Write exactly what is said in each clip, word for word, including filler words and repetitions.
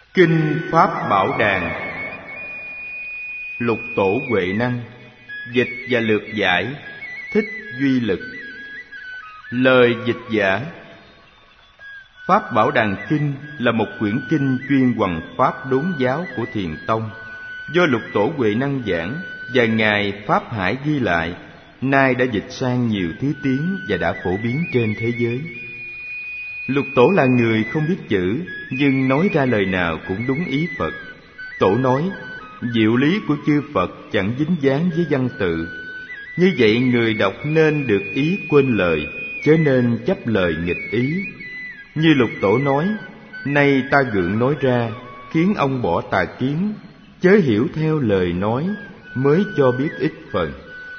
Kinh Pháp Bảo Đàn. Lục Tổ Huệ Năng. Dịch và lược giải Thích Duy Lực. Lời dịch giả: Pháp Bảo Đàn Kinh là một quyển kinh chuyên hoằng pháp đốn giáo của Thiền Tông, do Lục Tổ Huệ Năng giảng và ngài Pháp Hải ghi lại, nay đã dịch sang nhiều thứ tiếng và đã phổ biến trên thế giới. Lục Tổ là người không biết chữ, nhưng nói ra lời nào cũng đúng ý Phật. Tổ nói, diệu lý của chư Phật chẳng dính dáng với văn tự. Như vậy người đọc nên được ý quên lời, chớ nên chấp lời nghịch ý. Như Lục Tổ nói, nay ta gượng nói ra, khiến ông bỏ tà kiến, chớ hiểu theo lời nói, mới cho biết ít phần.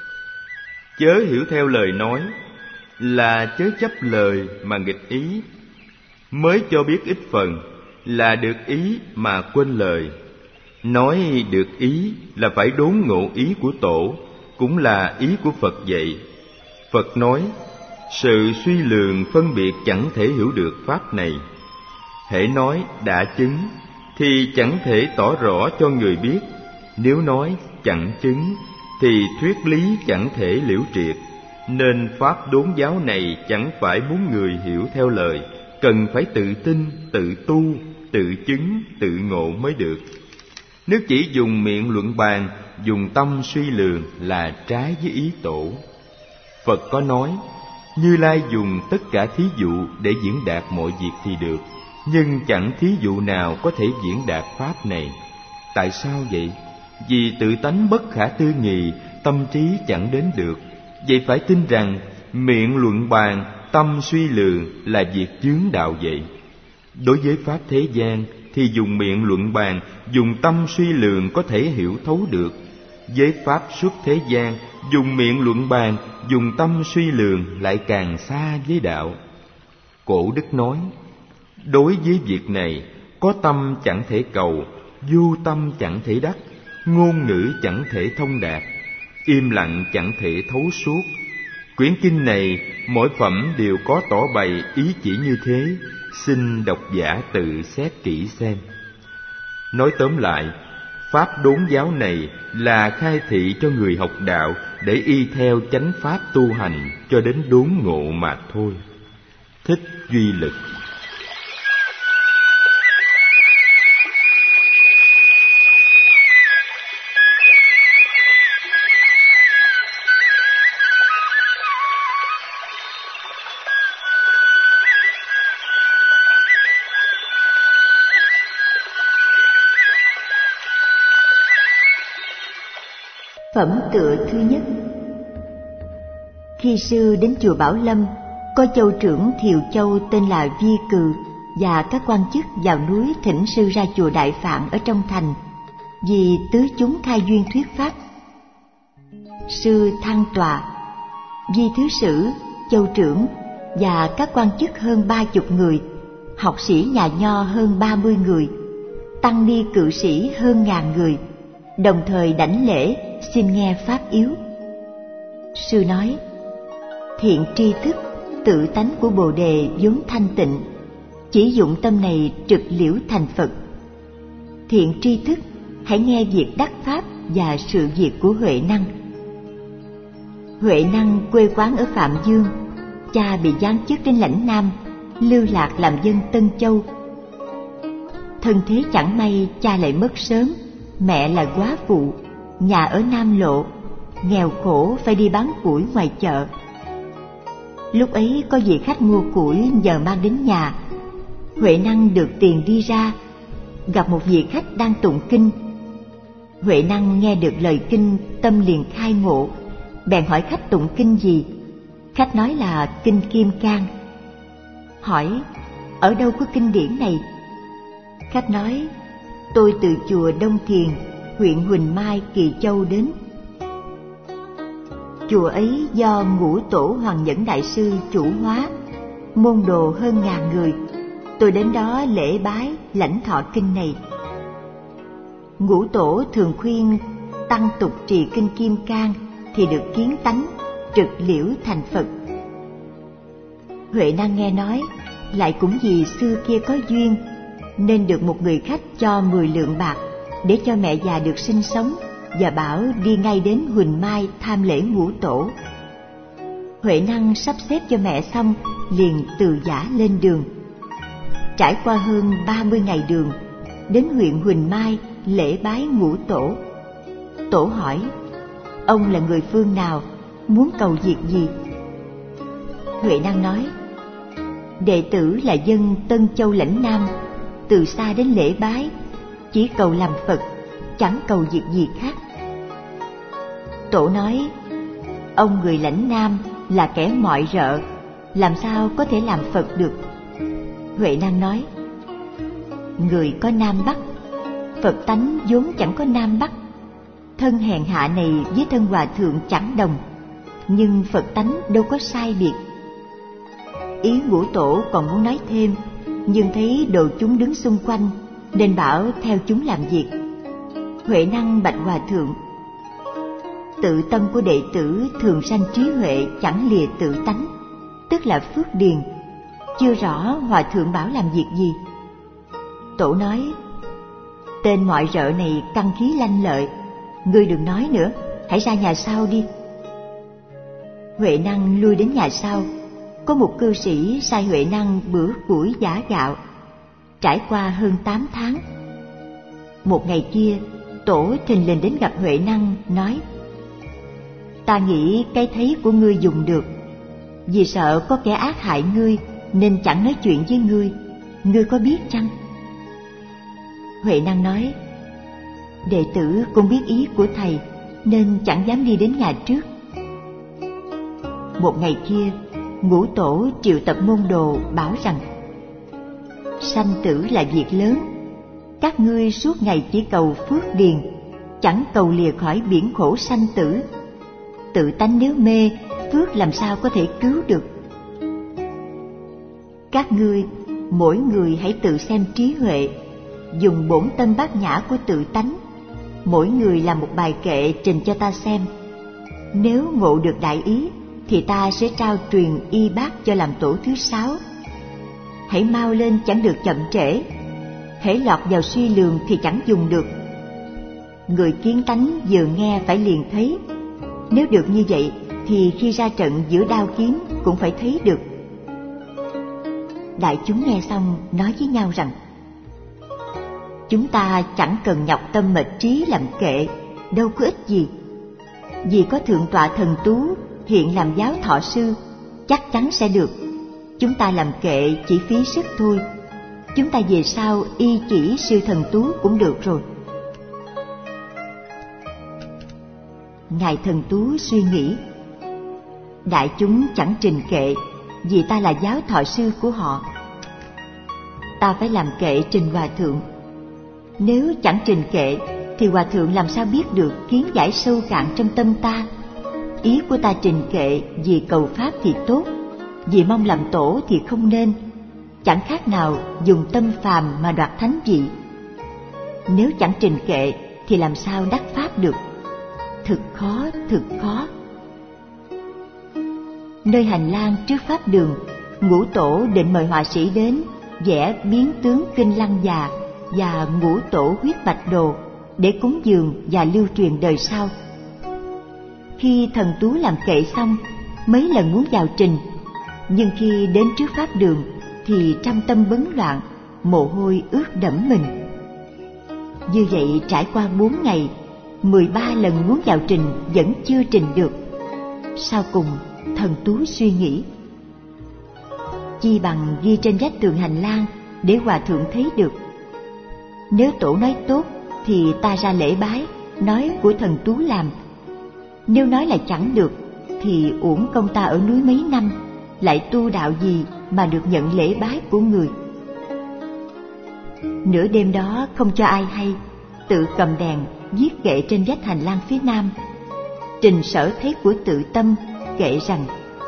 Chớ hiểu theo lời nói là chớ chấp lời mà nghịch ý, mới cho biết ít phần là được ý mà quên lời. Nói được ý là phải đốn ngộ ý của Tổ, cũng là ý của Phật vậy. Phật nói, sự suy lường phân biệt chẳng thể hiểu được pháp này. Hễ nói đã chứng thì chẳng thể tỏ rõ cho người biết. Nếu nói chẳng chứng thì thuyết lý chẳng thể liễu triệt. Nên pháp đốn giáo này chẳng phải muốn người hiểu theo lời, cần phải tự tin, tự tu, tự chứng, tự ngộ mới được. Nếu chỉ dùng miệng luận bàn, dùng tâm suy lường là trái với ý Tổ. Phật có nói, Như Lai dùng tất cả thí dụ để diễn đạt mọi việc thì được, nhưng chẳng thí dụ nào có thể diễn đạt pháp này. Tại sao vậy? Vì tự tánh bất khả tư nghị, tâm trí chẳng đến được. Vậy phải tin rằng miệng luận bàn, tâm suy lường là việc chướng đạo vậy. Đối với pháp thế gian thì dùng miệng luận bàn, dùng tâm suy lường có thể hiểu thấu được. Với pháp xuất thế gian, dùng miệng luận bàn, dùng tâm suy lường lại càng xa với đạo. Cổ đức nói, đối với việc này, có tâm chẳng thể cầu, vô tâm chẳng thể đắc, ngôn ngữ chẳng thể thông đạt, im lặng chẳng thể thấu suốt. Quyển kinh này mỗi phẩm đều có tỏ bày ý chỉ như thế, xin độc giả tự xét kỹ xem. Nói tóm lại, pháp đốn giáo này là khai thị cho người học đạo để y theo chánh pháp tu hành cho đến đốn ngộ mà thôi. Thích Duy Lực. Phẩm tựa thứ nhất. Khi sư đến chùa Bảo Lâm, có châu trưởng Thiều Châu tên là Vi Cừ và các quan chức vào núi thỉnh sư ra chùa Đại Phạn ở trong thành, vì tứ chúng khai duyên thuyết pháp. Sư thăng tọa, Vi thứ sử, châu trưởng và các quan chức hơn ba chục người, học sĩ nhà nho hơn ba mươi người, tăng ni cự sĩ hơn ngàn người, đồng thời đảnh lễ xin nghe pháp yếu. Sư nói, thiện tri thức, tự tánh của Bồ Đề vốn thanh tịnh, chỉ dụng tâm này trực liễu thành Phật. Thiện tri thức, hãy nghe việc đắc pháp và sự việc của Huệ Năng. Huệ Năng quê quán ở Phạm Dương, cha bị giáng chức đến lãnh Nam, lưu lạc làm dân Tân Châu. Thân thế chẳng may, cha lại mất sớm, mẹ là góa phụ, nhà ở Nam Lộ, nghèo khổ phải đi bán củi ngoài chợ. Lúc ấy có vị khách mua củi nhờ mang đến nhà. Huệ Năng được tiền đi ra, gặp một vị khách đang tụng kinh. Huệ Năng nghe được lời kinh, tâm liền khai ngộ, bèn hỏi khách tụng kinh gì. Khách nói là kinh Kim Cang. Hỏi, ở đâu có kinh điển này? Khách nói, tôi từ chùa Đông Thiền, huyện Huỳnh Mai, Kỳ Châu đến. Chùa ấy do Ngũ Tổ Hoàng Nhẫn Đại Sư chủ hóa, môn đồ hơn ngàn người. Tôi đến đó lễ bái, lãnh thọ kinh này. Ngũ Tổ thường khuyên tăng tục trì kinh Kim Cang thì được kiến tánh, trực liễu thành Phật. Huệ Năng nghe nói, lại cũng vì xưa kia có duyên, nên được một người khách cho mười lượng bạc để cho mẹ già được sinh sống, và bảo đi ngay đến Huỳnh Mai tham lễ Ngũ Tổ. Huệ Năng sắp xếp cho mẹ xong, liền từ giã lên đường. Trải qua hơn ba mươi ngày đường, đến huyện Huỳnh Mai lễ bái Ngũ Tổ. Tổ hỏi: ông là người phương nào, muốn cầu việc gì? Huệ Năng nói: đệ tử là dân Tân Châu Lãnh Nam, từ xa đến lễ bái, chỉ cầu làm Phật, chẳng cầu việc gì khác. Tổ nói: ông người Lãnh Nam là kẻ mọi rợ, làm sao có thể làm Phật được? Huệ Năng nói: người có Nam Bắc, Phật tánh vốn chẳng có Nam Bắc. Thân hèn hạ này với thân hòa thượng chẳng đồng, nhưng Phật tánh đâu có sai biệt. Ý Ngũ Tổ còn muốn nói thêm, nhưng thấy đồ chúng đứng xung quanh, nên bảo theo chúng làm việc. Huệ Năng bạch hòa thượng: tự tâm của đệ tử thường sanh trí huệ chẳng lìa tự tánh, tức là phước điền. Chưa rõ hòa thượng bảo làm việc gì? Tổ nói: tên mọi rợ này căn khí lanh lợi, ngươi đừng nói nữa, hãy ra nhà sau đi. Huệ Năng lui đến nhà sau. Có một cư sĩ sai Huệ Năng bữa củi giã gạo. Trải qua hơn tám tháng, một ngày kia, Tổ thình lình đến gặp Huệ Năng, nói: ta nghĩ cái thấy của ngươi dùng được, vì sợ có kẻ ác hại ngươi nên chẳng nói chuyện với ngươi, ngươi có biết chăng? Huệ Năng nói: đệ tử cũng biết ý của thầy, nên chẳng dám đi đến nhà trước. Một ngày kia, Ngũ Tổ triệu tập môn đồ bảo rằng: sanh tử là việc lớn, các ngươi suốt ngày chỉ cầu phước điền, chẳng cầu lìa khỏi biển khổ sanh tử. Tự tánh nếu mê, phước làm sao có thể cứu được? Các ngươi mỗi người hãy tự xem trí huệ, dùng bổn tâm bát nhã của tự tánh, mỗi người làm một bài kệ trình cho ta xem. Nếu ngộ được đại ý, thì ta sẽ trao truyền y bát cho làm tổ thứ sáu. Hãy mau lên, chẳng được chậm trễ. Hễ lọt vào suy lường thì chẳng dùng được. Người kiến tánh vừa nghe phải liền thấy. Nếu được như vậy, thì khi ra trận giữa đao kiếm cũng phải thấy được. Đại chúng nghe xong nói với nhau rằng: chúng ta chẳng cần nhọc tâm mệt trí làm kệ, đâu có ích gì. Vì có Thượng tọa Thần Tú hiện làm giáo thọ sư, chắc chắn sẽ được. Chúng ta làm kệ chỉ phí sức thôi. Chúng ta về sau y chỉ sư Thần Tú cũng được rồi. Ngài Thần Tú suy nghĩ: đại chúng chẳng trình kệ, vì ta là giáo thọ sư của họ. Ta phải làm kệ trình hòa thượng. Nếu chẳng trình kệ, thì hòa thượng làm sao biết được kiến giải sâu cạn trong tâm ta? Ý của ta trình kệ vì cầu pháp thì tốt, vì mong làm tổ thì không nên. Chẳng khác nào dùng tâm phàm mà đoạt thánh vị. Nếu chẳng trình kệ thì làm sao đắc pháp được? Thực khó, thực khó. Nơi hành lang trước pháp đường, Ngũ Tổ định mời họa sĩ đến vẽ biến tướng kinh Lăng Già và Ngũ Tổ huyết bạch đồ để cúng dường và lưu truyền đời sau. Khi Thần Tú làm kệ xong, mấy lần muốn vào trình, nhưng khi đến trước pháp đường thì trăm tâm bấn loạn, mồ hôi ướt đẫm mình. Như vậy trải qua bốn ngày, mười ba lần muốn vào trình vẫn chưa trình được. Sau cùng Thần Tú suy nghĩ: chi bằng ghi trên vách tường hành lang để hòa thượng thấy được. Nếu tổ nói tốt thì ta ra lễ bái, nói của Thần Tú làm. Nếu nói là chẳng được thì uổng công ta ở núi mấy năm, lại tu đạo gì mà được nhận lễ bái của người. Nửa đêm đó không cho ai hay, tự cầm đèn viết kệ trên vách hành lang phía nam, trình sở thế của tự tâm, kệ rằng: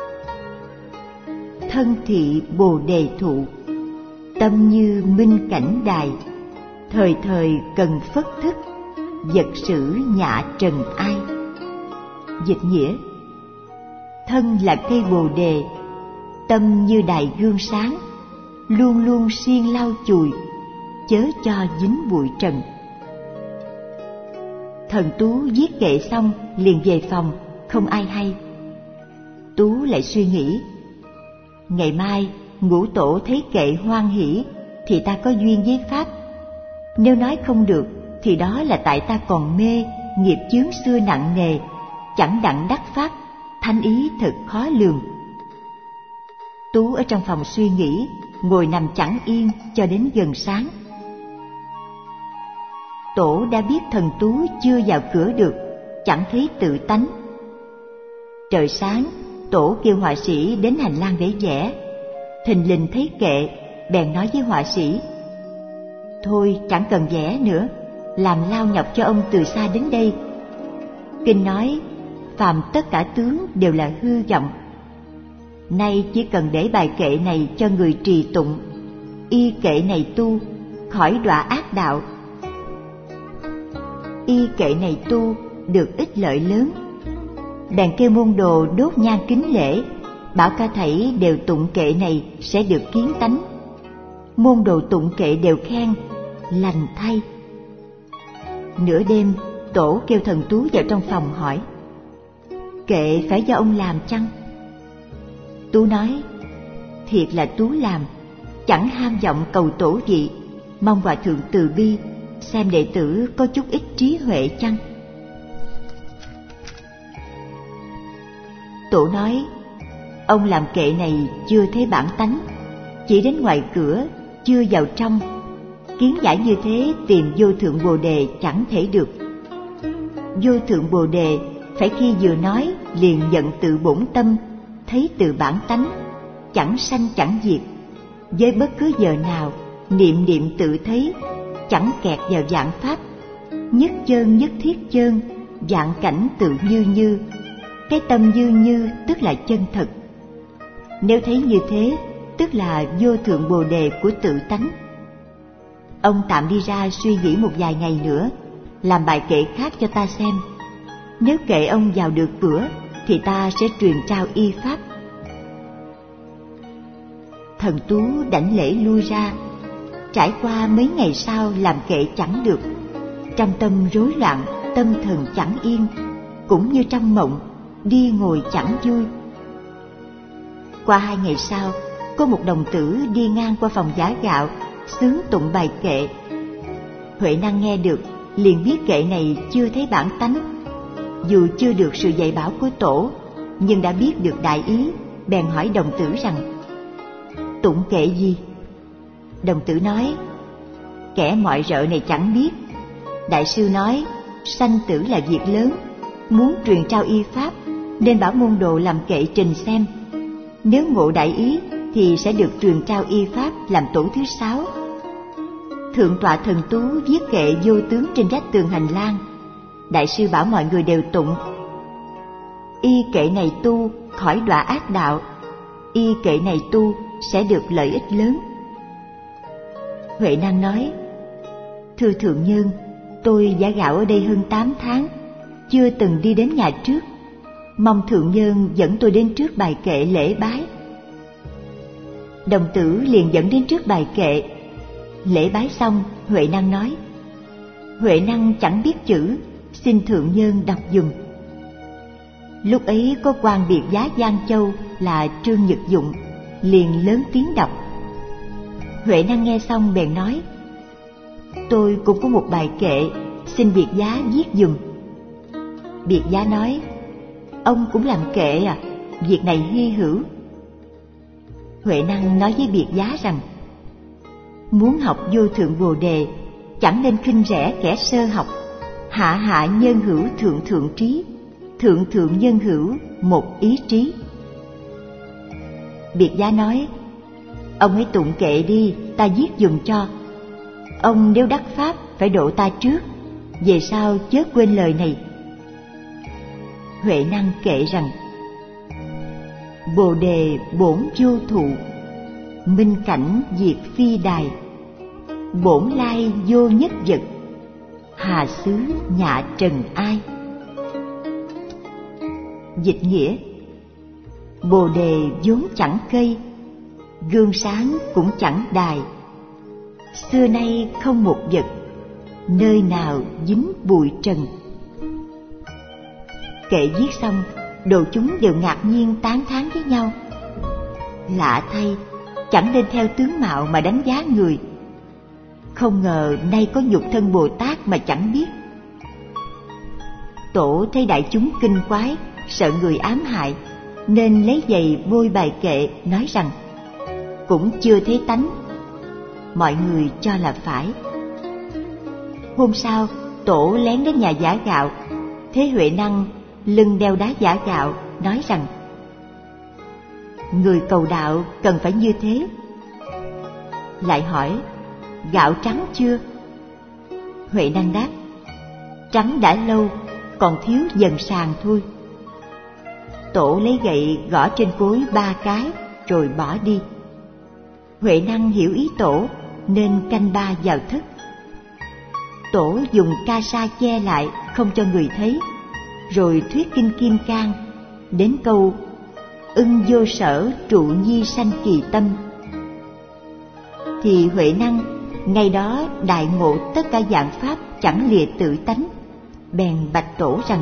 thân thị bồ đề thụ, tâm như minh cảnh đài, thời thời cần phất thức, vật sử nhạ trần ai. Dịch nghĩa: thân là cây bồ đề, tâm như đài gương sáng, luôn luôn siêng lau chùi, chớ cho dính bụi trần. Thần Tú viết kệ xong liền về phòng, không ai hay. Tú lại suy nghĩ, ngày mai Ngũ Tổ thấy kệ hoan hỷ thì ta có duyên với Pháp. Nếu nói không được thì đó là tại ta còn mê, nghiệp chướng xưa nặng nề, chẳng đặng đắc Pháp, thánh ý thật khó lường. Tú ở trong phòng suy nghĩ, ngồi nằm chẳng yên cho đến gần sáng. Tổ đã biết thần Tú chưa vào cửa được, chẳng thấy tự tánh. Trời sáng, Tổ kêu họa sĩ đến hành lang để vẽ. Thình lình thấy kệ, bèn nói với họa sĩ: thôi chẳng cần vẽ nữa, làm lao nhọc cho ông từ xa đến đây. Kinh nói phàm tất cả tướng đều là hư vọng. Nay chỉ cần để bài kệ này cho người trì tụng, y kệ này tu, khỏi đọa ác đạo. Y kệ này tu được ích lợi lớn. Bèn kêu môn đồ đốt nhang kính lễ, bảo cả thảy đều tụng kệ này sẽ được kiến tánh. Môn đồ tụng kệ đều khen lành thay. Nửa đêm, Tổ kêu thần Tú vào trong phòng hỏi: kệ phải do ông làm chăng? Tú nói: thiệt là Tú làm, chẳng ham vọng cầu tổ vị, mong Hòa Thượng từ bi, xem đệ tử có chút ít trí huệ chăng. Tổ nói: ông làm kệ này chưa thấy bản tánh, chỉ đến ngoài cửa, chưa vào trong. Kiến giải như thế tìm vô thượng bồ đề chẳng thể được. Vô thượng bồ đề phải khi vừa nói liền nhận tự bổn tâm, thấy từ bản tánh, chẳng sanh chẳng diệt. Với bất cứ giờ nào niệm niệm tự thấy, chẳng kẹt vào vạn pháp. Nhất chơn nhất thiết chơn, vạn cảnh tự như như. Cái tâm như như tức là chân thật. Nếu thấy như thế, tức là vô thượng bồ đề của tự tánh. Ông tạm đi ra suy nghĩ một vài ngày nữa, làm bài kệ khác cho ta xem. Nếu kệ ông vào được cửa, thì ta sẽ truyền trao y pháp. Thần Tú đảnh lễ lui ra. Trải qua mấy ngày sau làm kệ chẳng được, trong tâm rối loạn, tâm thần chẳng yên, cũng như trong mộng, đi ngồi chẳng vui. Qua hai ngày sau, có một đồng tử đi ngang qua phòng giã gạo, xướng tụng bài kệ. Huệ Năng nghe được, liền biết kệ này chưa thấy bản tánh. Dù chưa được sự dạy bảo của Tổ, nhưng đã biết được đại ý, bèn hỏi đồng tử rằng: tụng kệ gì? Đồng tử nói: kẻ mọi rợ này chẳng biết. Đại sư nói sanh tử là việc lớn, muốn truyền trao y pháp, nên bảo môn đồ làm kệ trình xem. Nếu ngộ đại ý thì sẽ được truyền trao y pháp làm tổ thứ sáu. Thượng tọa thần Tú viết kệ vô tướng trên vách tường hành lang. Đại sư bảo mọi người đều tụng: y kệ này tu, khỏi đọa ác đạo. Y kệ này tu sẽ được lợi ích lớn. Huệ Năng nói: thưa thượng nhân, tôi giã gạo ở đây hơn tám tháng, chưa từng đi đến nhà trước, mong thượng nhân dẫn tôi đến trước bài kệ lễ bái. Đồng tử liền dẫn đến trước bài kệ. Lễ bái xong, Huệ Năng nói: Huệ Năng chẳng biết chữ, xin thượng nhân đọc dùm. Lúc ấy có quan biệt giá Giang Châu là Trương Nhật Dụng, liền lớn tiếng đọc. Huệ Năng nghe xong bèn nói: tôi cũng có một bài kệ, xin biệt giá viết dùm. Biệt giá nói: ông cũng làm kệ à, việc này hy hữu. Huệ Năng nói với biệt giá rằng: muốn học vô thượng bồ đề, chẳng nên khinh rẻ kẻ sơ học. Hạ hạ nhân hữu thượng thượng trí, thượng thượng nhân hữu một ý trí. Biệt giá nói: ông hãy tụng kệ đi, ta viết dùm cho. Ông nếu đắc pháp phải độ ta trước, về sau chớ quên lời này. Huệ Năng kệ rằng: bồ đề bổn vô thụ, minh cảnh diệt phi đài. Bổn lai vô nhất vật, hà xứ nhạ trần ai. Dịch nghĩa: bồ đề vốn chẳng cây, gương sáng cũng chẳng đài. xưa nay không một vật, nơi nào dính bụi trần. Kệ viết xong, đồ chúng đều ngạc nhiên tán thán với nhau. Lạ thay, chẳng nên theo tướng mạo mà đánh giá người. Không ngờ nay có nhục thân Bồ Tát mà chẳng biết. Tổ thấy đại chúng kinh quái, sợ người ám hại, nên lấy giày bôi bài kệ, nói rằng cũng chưa thấy tánh. Mọi người cho là phải. Hôm sau, Tổ lén đến nhà giã gạo, thấy Huệ Năng lưng đeo đá giã gạo, nói rằng người cầu đạo cần phải như thế. Lại hỏi gạo trắng chưa? Huệ Năng đáp trắng đã lâu, còn thiếu dần sàn thôi. Tổ lấy gậy gõ trên cối ba cái rồi bỏ đi. Huệ Năng hiểu ý Tổ nên canh ba vào thất. Tổ dùng ca sa che lại không cho người thấy, rồi thuyết kinh Kim Cang đến câu ưng vô sở trụ nhi sanh kỳ tâm. Thì Huệ Năng ngày đó đại ngộ tất cả dạng pháp chẳng lìa tự tánh, bèn bạch Tổ rằng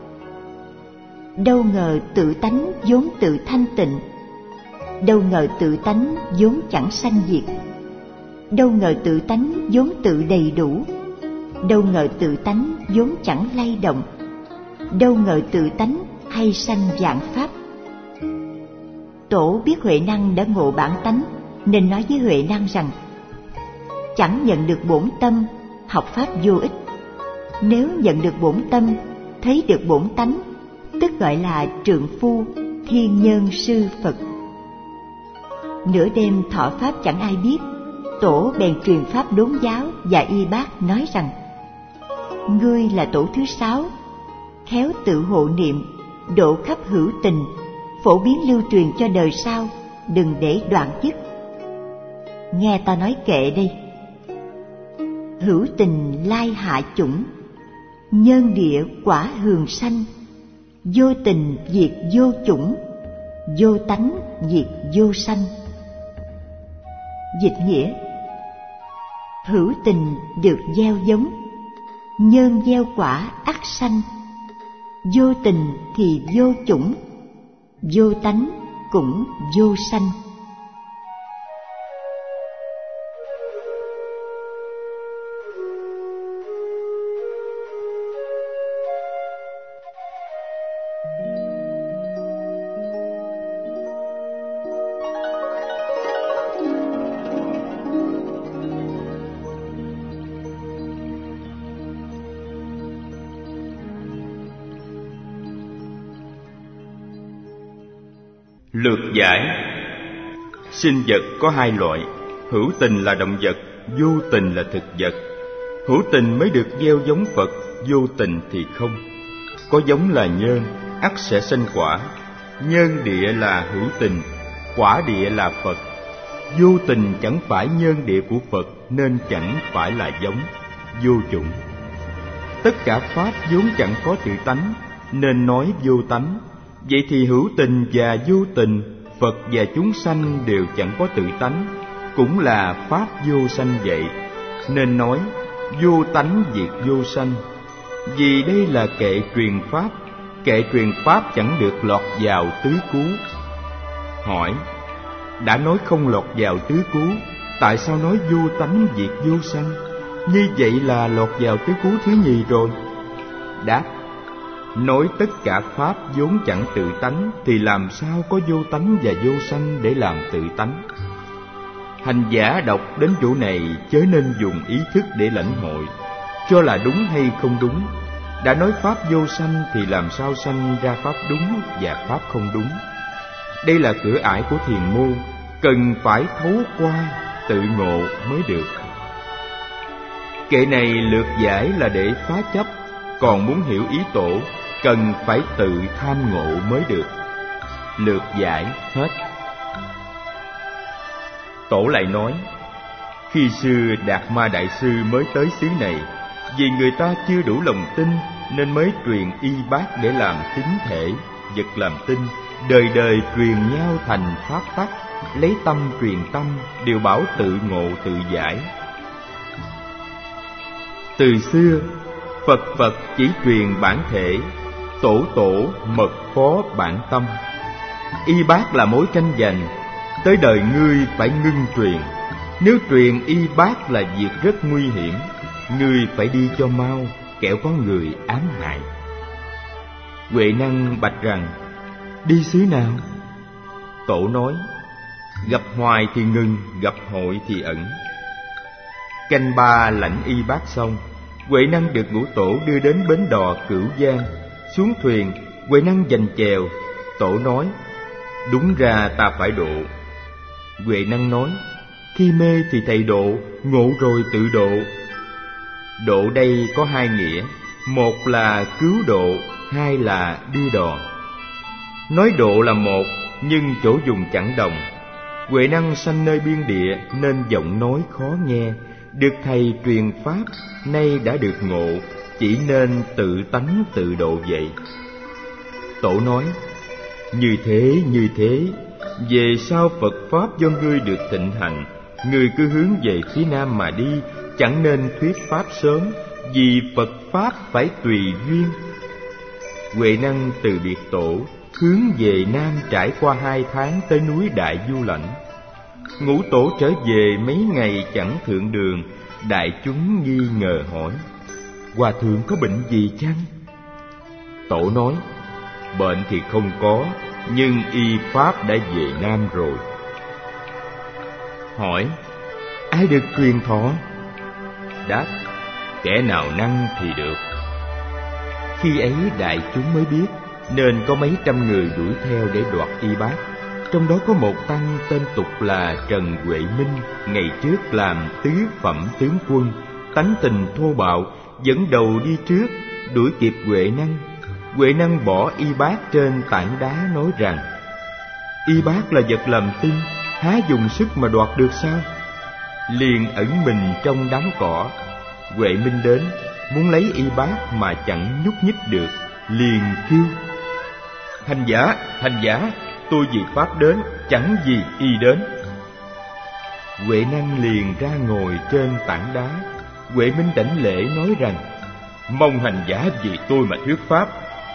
đâu ngờ tự tánh vốn tự thanh tịnh, đâu ngờ tự tánh vốn chẳng sanh diệt, đâu ngờ tự tánh vốn tự đầy đủ, đâu ngờ tự tánh vốn chẳng lay động, đâu ngờ tự tánh hay sanh vạn pháp. Tổ biết Huệ Năng đã ngộ bản tánh, nên nói với Huệ Năng rằng chẳng nhận được bổn tâm, học pháp vô ích. Nếu nhận được bổn tâm, thấy được bổn tánh, tức gọi là trượng phu, thiên nhân sư Phật. Nửa đêm thọ pháp chẳng ai biết, Tổ bèn truyền pháp đốn giáo và y bác, nói rằng ngươi là tổ thứ sáu, khéo tự hộ niệm, độ khắp hữu tình, phổ biến lưu truyền cho đời sau, đừng để đoạn dứt. Nghe ta nói kệ đây. Hữu tình lai hạ chủng, nhân địa quả hường sanh, vô tình diệt vô chủng, vô tánh diệt vô sanh. Dịch nghĩa: hữu tình được gieo giống, nhân gieo quả ắt sanh, vô tình thì vô chủng, vô tánh cũng vô sanh. Lược giải. Sinh vật có hai loại, hữu tình là động vật, vô tình là thực vật. Hữu tình mới được gieo giống Phật, vô tình thì không. Có giống là nhân, ắt sẽ sanh quả. Nhân địa là hữu tình, quả địa là Phật. Vô tình chẳng phải nhân địa của Phật, nên chẳng phải là giống, vô chủng. Tất cả pháp vốn chẳng có tự tánh, nên nói vô tánh. Vậy thì hữu tình và vô tình, Phật và chúng sanh đều chẳng có tự tánh, cũng là pháp vô sanh vậy, nên nói vô tánh diệt vô sanh. Vì đây là kệ truyền pháp, kệ truyền pháp chẳng được lọt vào tứ cú. Hỏi: đã nói không lọt vào tứ cú, tại sao nói vô tánh diệt vô sanh? Như vậy là lọt vào tứ cú thứ nhì rồi. Đáp: nói tất cả pháp vốn chẳng tự tánh, thì làm sao có vô tánh và vô sanh để làm tự tánh? Hành giả đọc đến chỗ này chớ nên dùng ý thức để lãnh hội, cho là đúng hay không đúng. Đã nói pháp vô sanh thì làm sao sanh ra pháp đúng và pháp không đúng? Đây là cửa ải của thiền môn, cần phải thấu qua, tự ngộ mới được. Kệ này lược giải là để phá chấp, còn muốn hiểu ý Tổ, cần phải tự tham ngộ mới được. Lược giải hết. Tổ lại nói: khi xưa Đạt Ma Đại Sư mới tới xứ này, vì người ta chưa đủ lòng tin, nên mới truyền y bát để làm tín thể, vật làm tin, đời đời truyền nhau thành pháp tắc, lấy tâm truyền tâm, đều bảo tự ngộ tự giải. Từ xưa Phật Phật chỉ truyền bản thể, tổ tổ mật phó bản tâm. Y bát là mối tranh giành, tới đời ngươi phải ngưng truyền. Nếu truyền y bát là việc rất nguy hiểm, ngươi phải đi cho mau, kẻo có người ám hại. Huệ Năng bạch rằng: đi xứ nào? Tổ nói: gặp hoài thì ngừng, gặp hội thì ẩn. Canh ba lãnh y bát xong, Huệ Năng được ngũ tổ đưa đến bến đò Cửu Giang. Xuống thuyền, Huệ Năng giành chèo. Tổ nói: đúng ra ta phải độ. Huệ Năng nói: khi mê thì thầy độ, ngộ rồi tự độ. Độ đây có hai nghĩa, một là cứu độ, hai là đưa đò. Nói độ là một, nhưng chỗ dùng chẳng đồng. Huệ Năng sanh nơi biên địa nên giọng nói khó nghe, được thầy truyền pháp, nay đã được ngộ, chỉ nên tự tánh tự độ vậy. Tổ nói: như thế như thế, về sau Phật pháp do ngươi được thịnh hành, ngươi cứ hướng về phía nam mà đi, chẳng nên thuyết pháp sớm, vì Phật pháp phải tùy duyên. Huệ Năng từ biệt tổ, hướng về nam, trải qua hai tháng tới núi Đại Du Lãnh. Ngũ tổ trở về mấy ngày chẳng thượng đường, đại chúng nghi ngờ hỏi: hòa thượng có bệnh gì chăng? Tổ nói: bệnh thì không có, nhưng y pháp đã về nam rồi. Hỏi: ai được truyền thọ? Đáp: kẻ nào năng thì được. Khi ấy đại chúng mới biết, nên có mấy trăm người đuổi theo để đoạt y bát. Trong đó có một tăng tên tục là Trần Huệ Minh, ngày trước làm tứ phẩm tướng quân, tánh tình thô bạo, dẫn đầu đi trước, đuổi kịp Huệ Năng. Huệ Năng bỏ y bát trên tảng đá, nói rằng: y bát là vật làm tinh, há dùng sức mà đoạt được sao? Liền ẩn mình trong đám cỏ. Huệ Minh đến, muốn lấy y bát mà chẳng nhúc nhích được, liền kêu: hành giả, hành giả, tôi vì pháp đến, chẳng vì y đến. Huệ Năng liền ra ngồi trên tảng đá. Huệ Minh đảnh lễ nói rằng: mong hành giả vì tôi mà thuyết pháp.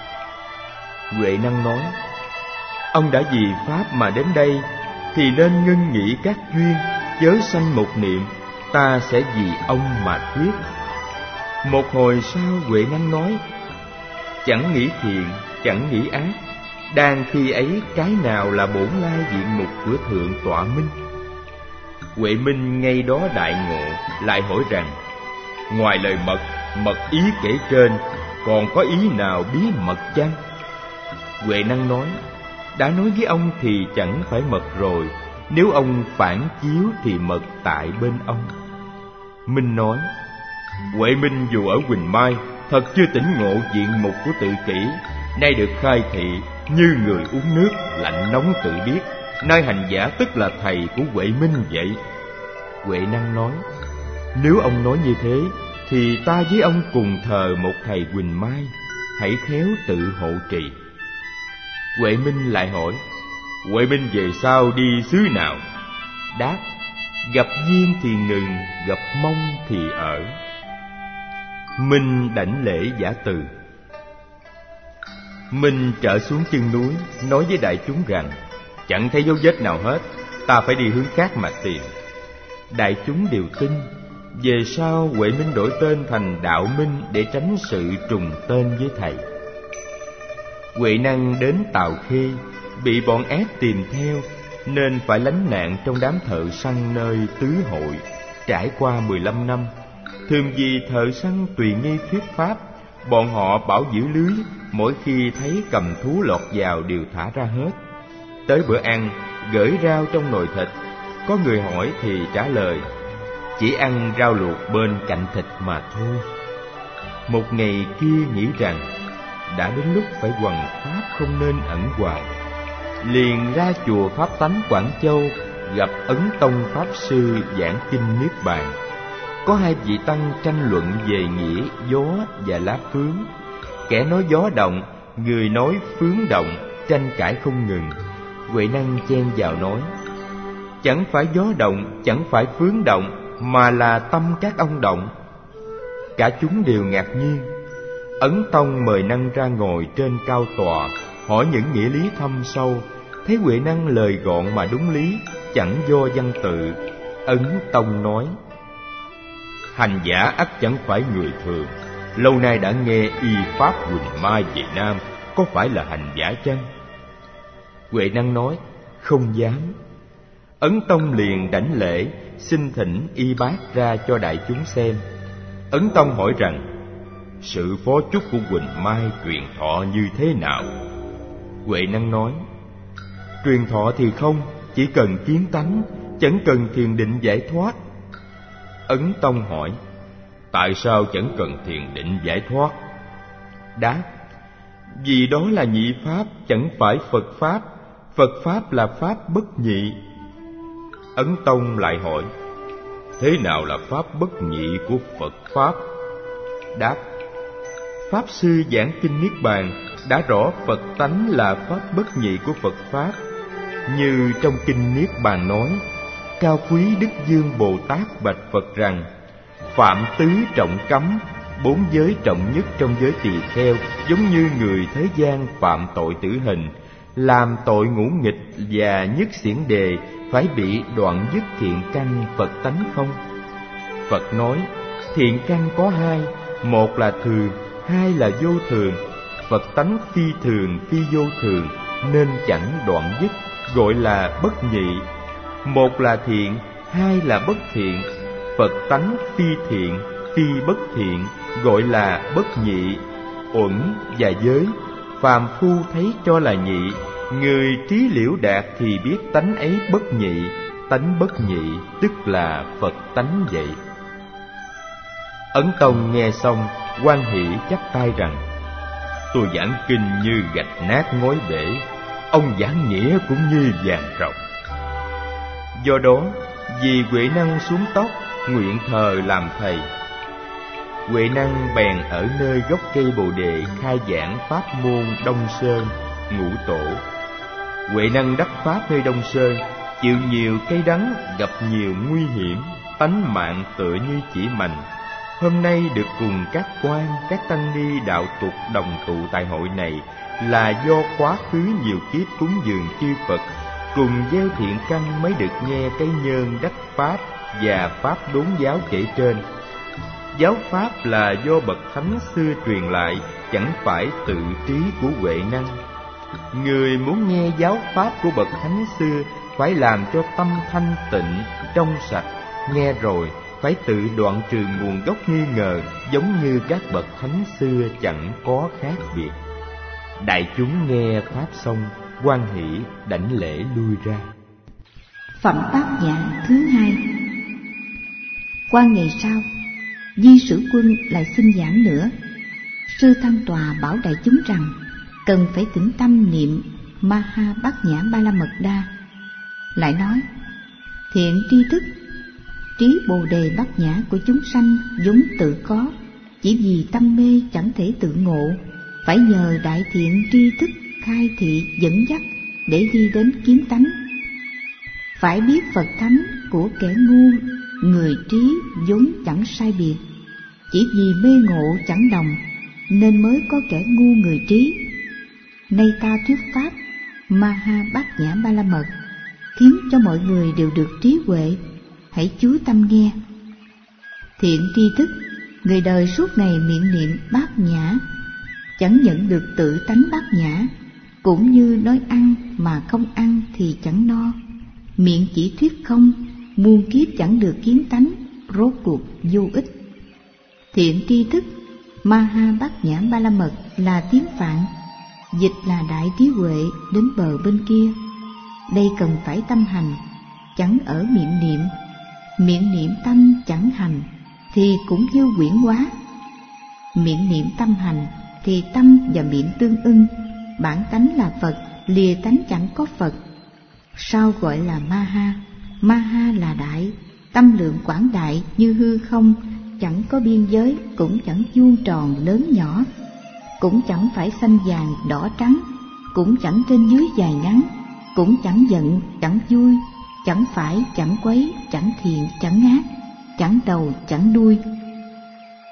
Huệ Năng nói: ông đã vì pháp mà đến đây, thì nên ngưng nghĩ các duyên, chớ sanh một niệm, ta sẽ vì ông mà thuyết. Một hồi sau, Huệ Năng nói: chẳng nghĩ thiện, chẳng nghĩ ác, đang khi ấy cái nào là bổn lai diện mục của thượng tọa minh? Huệ Minh ngay đó đại ngộ, lại hỏi rằng: ngoài lời mật, mật ý kể trên, còn có ý nào bí mật chăng? Huệ Năng nói: đã nói với ông thì chẳng phải mật rồi, nếu ông phản chiếu thì mật tại bên ông. Minh nói: Huệ Minh dù ở Huỳnh Mai, thật chưa tỉnh ngộ diện mục của tự kỷ, nay được khai thị, như người uống nước, lạnh nóng tự biết, nay hành giả tức là thầy của Huệ Minh vậy. Huệ Năng nói: nếu ông nói như thế, thì ta với ông cùng thờ một thầy Huỳnh Mai, hãy khéo tự hộ trì. Huệ Minh lại hỏi: Huệ Minh về sau đi xứ nào? Đáp: gặp duyên thì ngừng, gặp mong thì ở. Minh đảnh lễ giả từ. Minh trở xuống chân núi, nói với đại chúng rằng: chẳng thấy dấu vết nào hết, ta phải đi hướng khác mà tìm. Đại chúng đều tin. Về sau Huệ Minh đổi tên thành Đạo Minh để tránh sự trùng tên với thầy. Huệ Năng đến Tào Khê, bị bọn ác tìm theo, nên phải lánh nạn trong đám thợ săn nơi Tứ Hội. Trải qua mười lăm năm, thường vì thợ săn tùy nghi thuyết pháp, bọn họ bảo giữ lưới, mỗi khi thấy cầm thú lọt vào đều thả ra hết. Tới bữa ăn, gửi rau trong nồi thịt, có người hỏi thì trả lời: chỉ ăn rau luộc bên cạnh thịt mà thôi. Một ngày kia nghĩ rằng đã đến lúc phải hoằng pháp, không nên ẩn hoài, liền ra chùa Pháp Tánh Quảng Châu, gặp Ấn Tông Pháp Sư giảng kinh Niết Bàn. Có hai vị tăng tranh luận về nghĩa gió và lá phướng. Kẻ nói gió động, người nói phướng động, tranh cãi không ngừng. Huệ Năng chen vào nói: chẳng phải gió động, chẳng phải phướng động, mà là tâm các ông động. cả chúng đều ngạc nhiên. Ấn Tông mời Năng ra ngồi trên cao tọa, hỏi những nghĩa lý thâm sâu. Thấy Huệ Năng lời gọn mà đúng lý, chẳng do văn tự. Ấn Tông nói: hành giả ắt chẳng phải người thường, lâu nay đã nghe y pháp Huỳnh Mai về Nam, có phải là hành giả chăng? Huệ Năng nói: không dám. Ấn Tông liền đảnh lễ, xin thỉnh y bát ra cho đại chúng xem. Ấn Tông hỏi rằng: sự phó chúc của Huỳnh Mai truyền thọ như thế nào? Huệ Năng nói: truyền thọ thì không, chỉ cần kiến tánh, chẳng cần thiền định giải thoát. Ấn Tông hỏi: tại sao chẳng cần thiền định giải thoát? Đáp: vì đó là nhị pháp, chẳng phải Phật pháp. Phật pháp là pháp bất nhị. Ấn Tông lại hỏi: thế nào là pháp bất nhị của Phật pháp? Đáp: pháp sư giảng kinh Niết Bàn đã rõ Phật tánh là pháp bất nhị của Phật pháp. Như trong kinh Niết Bàn nói, cao quý Đức Dương Bồ Tát bạch Phật rằng: phạm tứ trọng cấm, bốn giới trọng nhất trong giới tỳ kheo, giống như người thế gian phạm tội tử hình, làm tội ngũ nghịch và nhất xiển đề, phải bị đoạn dứt thiện căn Phật tánh không? Phật nói: thiện căn có hai, một là thường, hai là vô thường. Phật tánh phi thường phi vô thường, nên chẳng đoạn dứt, gọi là bất nhị. Một là thiện, hai là bất thiện. Phật tánh phi thiện phi bất thiện, gọi là bất nhị. Uẩn và giới, phàm phu thấy cho là nhị, người trí liễu đạt thì biết tánh ấy bất nhị. Tánh bất nhị tức là Phật tánh vậy. Ấn Tông nghe xong, hoan hỷ chắp tay rằng: tôi giảng kinh như gạch nát ngói bể, ông giảng nghĩa cũng như vàng ròng. Do đó, vì Huệ Năng xuống tóc, nguyện thờ làm thầy. Huệ Năng bèn ở nơi gốc cây Bồ Đề khai giảng pháp môn Đông Sơn, Ngũ Tổ. Huệ Năng đắc pháp nơi Đông Sơn, chịu nhiều cay đắng, gặp nhiều nguy hiểm, tánh mạng tựa như chỉ mành. Hôm nay được cùng các quan, các tăng ni đạo tục đồng tụ tại hội này là do quá khứ nhiều kiếp cúng dường chư Phật, cùng gieo thiện căn mới được nghe cái nhân đắc pháp và pháp đốn giáo kể trên. Giáo pháp là do bậc thánh xưa truyền lại, chẳng phải tự trí của Huệ Năng. Người muốn nghe giáo pháp của bậc thánh xưa phải làm cho tâm thanh tịnh, trong sạch. Nghe rồi phải tự đoạn trừ nguồn gốc nghi ngờ, giống như các bậc thánh xưa chẳng có khác biệt. Đại chúng nghe pháp xong, hoan hỷ đảnh lễ lui ra. Phẩm Bát Nhã thứ hai. Qua ngày sau, Di Sử Quân lại xin giảng nữa. Sư Tham Tòa bảo đại chúng rằng cần phải tĩnh tâm niệm Ma Ha Bát Nhã Ba La Mật Đa. Lại nói: thiện tri thức, trí Bồ Đề Bát Nhã của chúng sanh vốn tự có, chỉ vì tâm mê chẳng thể tự ngộ, phải nhờ đại thiện tri thức khai thị dẫn dắt để đi đến kiến tánh. Phải biết Phật thánh của kẻ ngu, người trí vốn chẳng sai biệt, chỉ vì mê ngộ chẳng đồng nên mới có kẻ ngu người trí. Nay ta thuyết pháp Ma Ha Bát Nhã Ba La Mật, khiến cho mọi người đều được trí huệ. Hãy chú tâm nghe. Thiện tri thức, người đời suốt ngày miệng niệm bát nhã, chẳng nhận được tự tánh bát nhã, cũng như nói ăn mà không ăn thì chẳng no, miệng chỉ thuyết không, muôn kiếp chẳng được kiến tánh, rốt cuộc vô ích. Thiện tri thức Ma Ha Bát Nhã Ba La Mật là tiếng Phạn, dịch là đại trí huệ đến bờ bên kia. Đây cần phải tâm hành, chẳng ở miệng niệm. Miệng niệm tâm chẳng hành thì cũng như quyển hóa. Miệng niệm tâm hành thì tâm và miệng tương ưng, bản tánh là Phật, lìa tánh chẳng có Phật. Sao gọi là Ma Ha? Ma Ha là đại, tâm lượng quảng đại như hư không, chẳng có biên giới, cũng chẳng vuông tròn lớn nhỏ, cũng chẳng phải xanh vàng đỏ trắng, cũng chẳng trên dưới dài ngắn, cũng chẳng giận chẳng vui, chẳng phải chẳng quấy, chẳng thiện chẳng ác, chẳng đầu chẳng đuôi.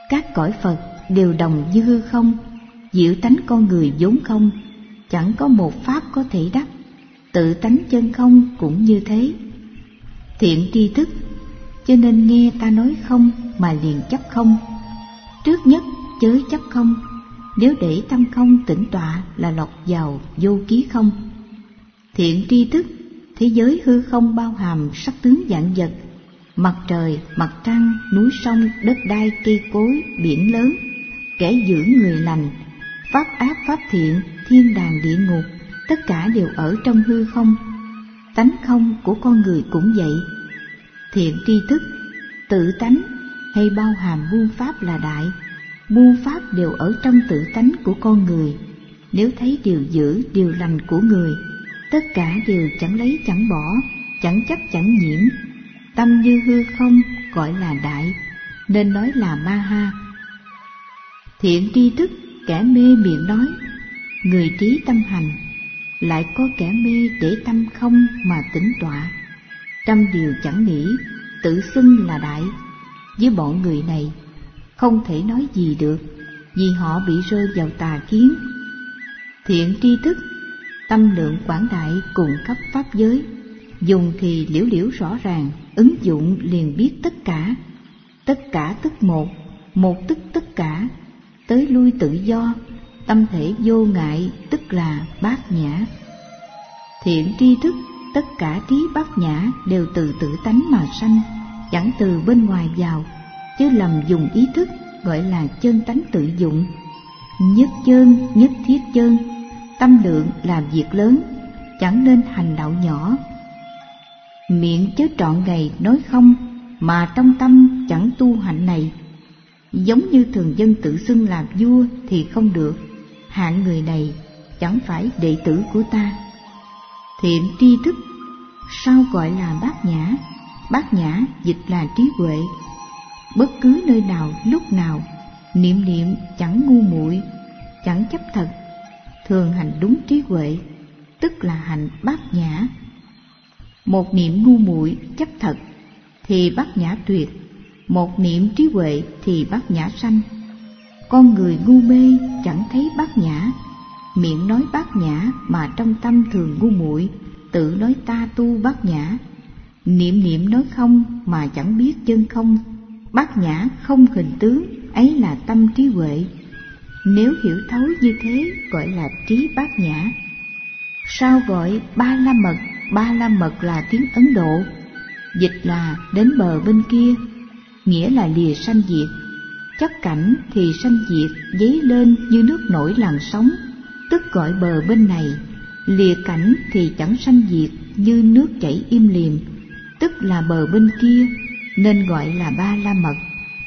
Các cõi Phật đều đồng như hư không, diệu tánh con người vốn không, chẳng có một pháp có thể đắc. Tự tánh chân không cũng như thế. Thiện tri thức, cho nên nghe ta nói không mà liền chấp không. Trước nhất chớ chấp không, nếu để tâm không tĩnh tọa là lọt vào vô ký không. Thiện tri thức, thế giới hư không bao hàm sắc tướng vạn vật, mặt trời, mặt trăng, núi sông, đất đai, cây cối, biển lớn, kẻ giữ người lành, pháp ác pháp thiện, thiên đàng địa ngục, tất cả đều ở trong hư không. Tánh không của con người cũng vậy. Thiện tri thức, tự tánh hay bao hàm muôn pháp là đại, muôn pháp đều ở trong tự tánh của con người. Nếu thấy điều dữ, điều lành của người, tất cả đều chẳng lấy chẳng bỏ, chẳng chấp chẳng nhiễm, tâm như hư không, gọi là đại, nên nói là ma ha. Thiện tri thức, kẻ mê miệng nói, người trí tâm hành, lại có kẻ mê để tâm không mà tĩnh tọa, trăm điều chẳng nghĩ, tự xưng là đại. Với bọn người này không thể nói gì được, vì họ bị rơi vào tà kiến. Thiện tri thức, tâm lượng quảng đại cùng khắp pháp giới, dùng thì liễu liễu rõ ràng, ứng dụng liền biết tất cả. Tất cả tức một, một tức tất cả, tới lui tự do, tâm thể vô ngại tức là bát nhã. Thiện tri thức, tất cả trí bát nhã đều từ tự tánh mà sanh, chẳng từ bên ngoài vào, chứ lầm dùng ý thức gọi là chân tánh tự dụng. Nhất chân, nhất thiết chân, tâm lượng làm việc lớn, chẳng nên hành đạo nhỏ. Miệng chớ trọn ngày nói không, mà trong tâm chẳng tu hạnh này. Giống như thường dân tự xưng làm vua thì không được, hạng người này chẳng phải đệ tử của ta. Thiện tri thức, sao gọi là bát nhã? Bát nhã dịch là trí huệ. Bất cứ nơi nào lúc nào, niệm niệm chẳng ngu muội, chẳng chấp thật, thường hành đúng trí huệ, tức là hành bát nhã. Một niệm ngu muội chấp thật thì bát nhã tuyệt, một niệm trí huệ thì bát nhã sanh. Con người ngu mê chẳng thấy bát nhã, miệng nói bát nhã mà trong tâm thường ngu muội, tự nói ta tu bát nhã. Niệm niệm nói không mà chẳng biết chân không, bát nhã không hình tướng, ấy là tâm trí huệ. Nếu hiểu thấu như thế gọi là trí bát nhã. Sao gọi ba la mật? Ba la mật là tiếng Ấn Độ, dịch là đến bờ bên kia, nghĩa là lìa sanh diệt. Chấp cảnh thì sanh diệt dấy lên như nước nổi làn sóng, tức gọi bờ bên này. Lìa cảnh thì chẳng sanh diệt như nước chảy im lìm, tức là bờ bên kia, nên gọi là ba la mật.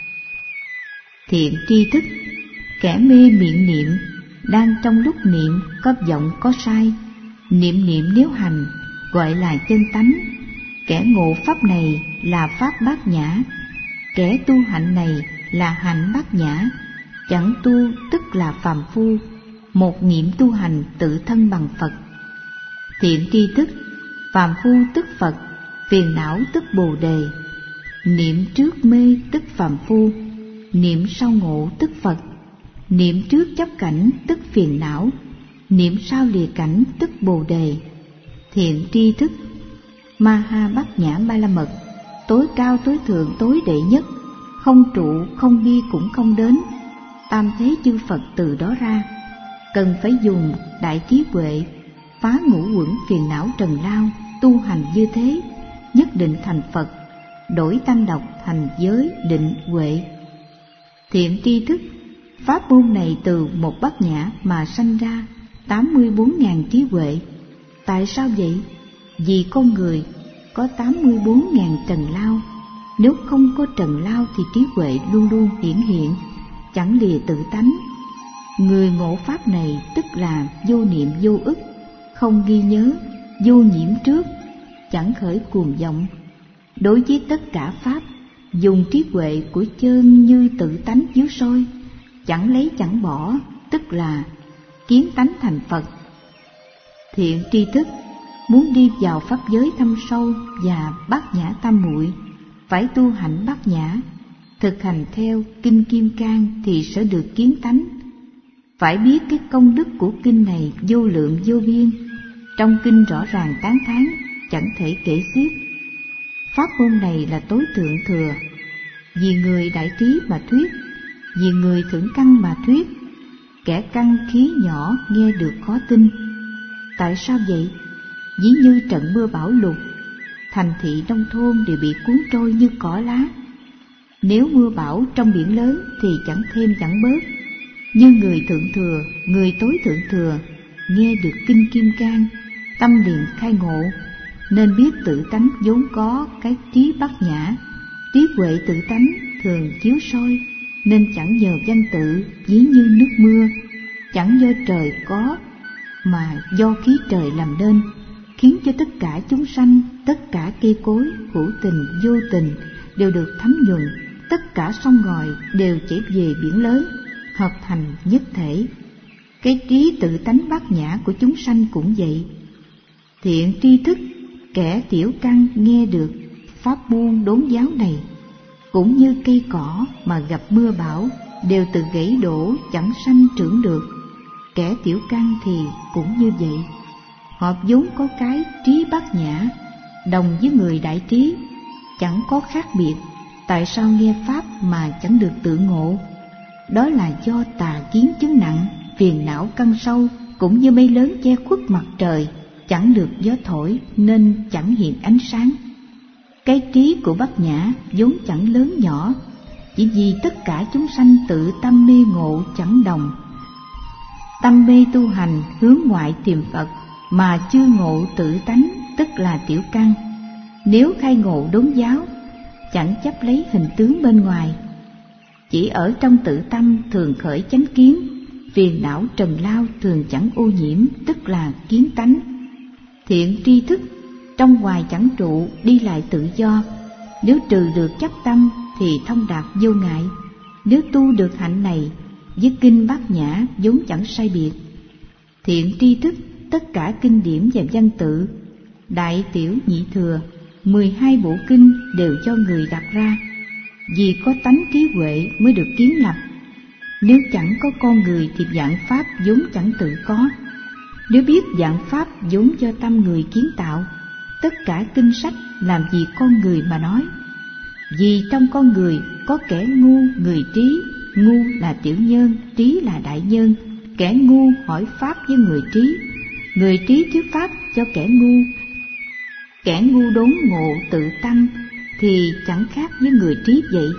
Thiện tri thức, kẻ mê miệng niệm, đang trong lúc niệm có vọng có sai, niệm niệm nếu hành gọi là chân tánh. Kẻ ngộ pháp này là pháp bát nhã, kẻ tu hạnh này là hạnh bát nhã. Chẳng tu tức là phàm phu, một niệm tu hành tự thân bằng Phật. Thiện tri thức, phàm phu tức Phật, phiền não tức Bồ Đề. Niệm trước mê tức phàm phu, niệm sau ngộ tức Phật. Niệm trước chấp cảnh tức phiền não, niệm sau lìa cảnh tức Bồ Đề. Thiện tri thức, ma ha bát nhã ba la mật, tối cao tối thượng tối đệ nhất, không trụ không ghi cũng không đến. Tam thế chư Phật từ đó ra, cần phải dùng đại trí huệ phá ngũ uẩn phiền não trần lao, tu hành như thế nhất định thành Phật, đổi tâm độc thành giới định huệ. Thiện tri thức, pháp môn này từ một bát nhã mà sanh ra tám mươi bốn ngàn trí huệ. Tại sao vậy? Vì con người có tám mươi bốn ngàn trần lao, nếu không có trần lao thì trí huệ luôn luôn hiển hiện, chẳng lìa tự tánh. Người ngộ pháp này tức là vô niệm vô ức, không ghi nhớ, vô nhiễm trước, chẳng khởi cuồng vọng. Đối với tất cả pháp, dùng trí huệ của chân như tự tánh chiếu soi, chẳng lấy chẳng bỏ, tức là kiến tánh thành Phật. Thiện tri thức, muốn đi vào pháp giới thâm sâu và bát nhã tam muội, phải tu hạnh bát nhã. thực hành theo Kinh Kim Cang thì sẽ được kiến tánh. Phải biết cái công đức của kinh này vô lượng vô biên, trong kinh rõ ràng tán thán, chẳng thể kể xiết. Pháp môn này là tối thượng thừa, vì người đại trí mà thuyết, vì người thượng căn mà thuyết. Kẻ căn khí nhỏ nghe được khó tin. Tại sao vậy? Ví như trận mưa bão lụt, thành thị nông thôn đều bị cuốn trôi như cỏ lá. Nếu mưa bão trong biển lớn thì chẳng thêm chẳng bớt. Như người thượng thừa, người tối thượng thừa, nghe được Kinh Kim Cang, tâm liền khai ngộ, nên biết tự tánh vốn có cái trí bát nhã. Trí huệ tự tánh thường chiếu soi, nên chẳng nhờ văn tự ví như nước mưa, chẳng do trời có mà do khí trời làm nên, khiến cho tất cả chúng sanh, tất cả cây cối, hữu tình, vô tình đều được thấm nhuần, tất cả sông ngòi đều chảy về biển lớn, hợp thành nhất thể. Cái trí tự tánh bát nhã của chúng sanh cũng vậy. Thiện tri thức, kẻ tiểu căn nghe được pháp môn đốn giáo này, cũng như cây cỏ mà gặp mưa bão đều tự gãy đổ, chẳng sanh trưởng được. Kẻ tiểu căn thì cũng như vậy. Họ vốn có cái trí bát nhã, đồng với người đại trí, chẳng có khác biệt. Tại sao nghe pháp mà chẳng được tự ngộ? Đó là do tà kiến chứng nặng, phiền não căn sâu, cũng như mây lớn che khuất mặt trời, chẳng được gió thổi nên chẳng hiện ánh sáng. Cái trí của bát nhã vốn chẳng lớn nhỏ, chỉ vì tất cả chúng sanh tự tâm mê ngộ chẳng đồng. Tâm mê tu hành hướng ngoại tìm Phật mà chưa ngộ tự tánh, tức là tiểu căn. Nếu khai ngộ đốn giáo, chẳng chấp lấy hình tướng bên ngoài, chỉ ở trong tự tâm thường khởi chánh kiến, phiền não trần lao thường chẳng ô nhiễm, tức là kiến tánh. Thiện tri thức trong ngoài chẳng trụ, đi lại tự do. Nếu trừ được chấp tâm thì thông đạt vô ngại. Nếu tu được hạnh này, với kinh bát nhã vốn chẳng sai biệt. Thiện tri thức, tất cả kinh điển và văn tự, đại tiểu nhị thừa, mười hai bộ kinh đều do người đặt ra. Vì có tánh trí huệ mới được kiến lập. Nếu chẳng có con người thì vạn pháp vốn chẳng tự có. Nếu biết vạn pháp vốn do tâm người kiến tạo, tất cả kinh sách làm gì con người mà nói. Vì trong con người có kẻ ngu, người trí. Ngu là tiểu nhân, trí là đại nhân. Kẻ ngu hỏi pháp với người trí, người trí thuyết pháp cho kẻ ngu. Kẻ ngu đốn ngộ tự tâm thì chẳng khác với người trí vậy.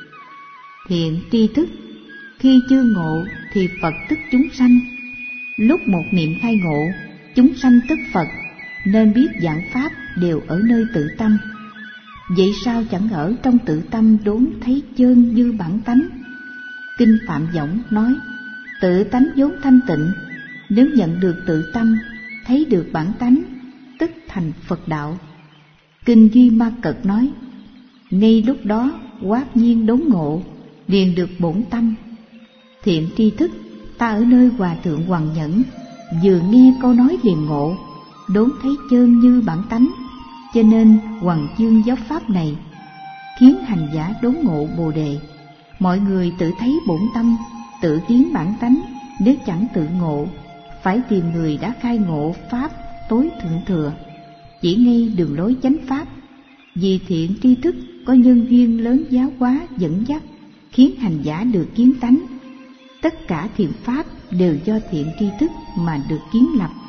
Thiện tri thức, khi chưa ngộ thì Phật tức chúng sanh. Lúc một niệm khai ngộ, chúng sanh tức Phật, nên biết vạn pháp đều ở nơi tự tâm. Vậy sao chẳng ở trong tự tâm đốn thấy chơn như bản tánh? Kinh Phạm Võng nói, tự tánh vốn thanh tịnh, nếu nhận được tự tâm, thấy được bản tánh, tức thành Phật đạo. Kinh Duy Ma Cật nói, ngay lúc đó quát nhiên đốn ngộ, liền được bổn tâm. Thiện tri thức, ta ở nơi Hòa Thượng Hoằng Nhẫn, vừa nghe câu nói liền ngộ, đốn thấy chơn như bản tánh, cho nên hoằng chương giáo pháp này, khiến hành giả đốn ngộ Bồ Đề. Mọi người tự thấy bổn tâm, tự kiến bản tánh, nếu chẳng tự ngộ, phải tìm người đã khai ngộ pháp tối thượng thừa, chỉ ngay đường lối chánh pháp. Vì thiện tri thức có nhân duyên lớn giáo hóa dẫn dắt, khiến hành giả được kiến tánh. Tất cả thiện pháp đều do thiện tri thức mà được kiến lập.